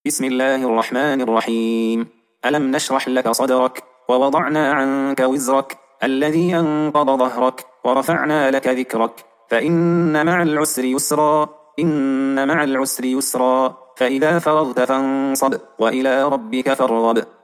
بسم الله الرحمن الرحيم. ألم نشرح لك صدرك ووضعنا عنك وزرك الذي أنقض ظهرك ورفعنا لك ذكرك فإن مع العسر يسرا إن مع العسر يسرا فإذا فرغت فانصب وإلى ربك فارغب.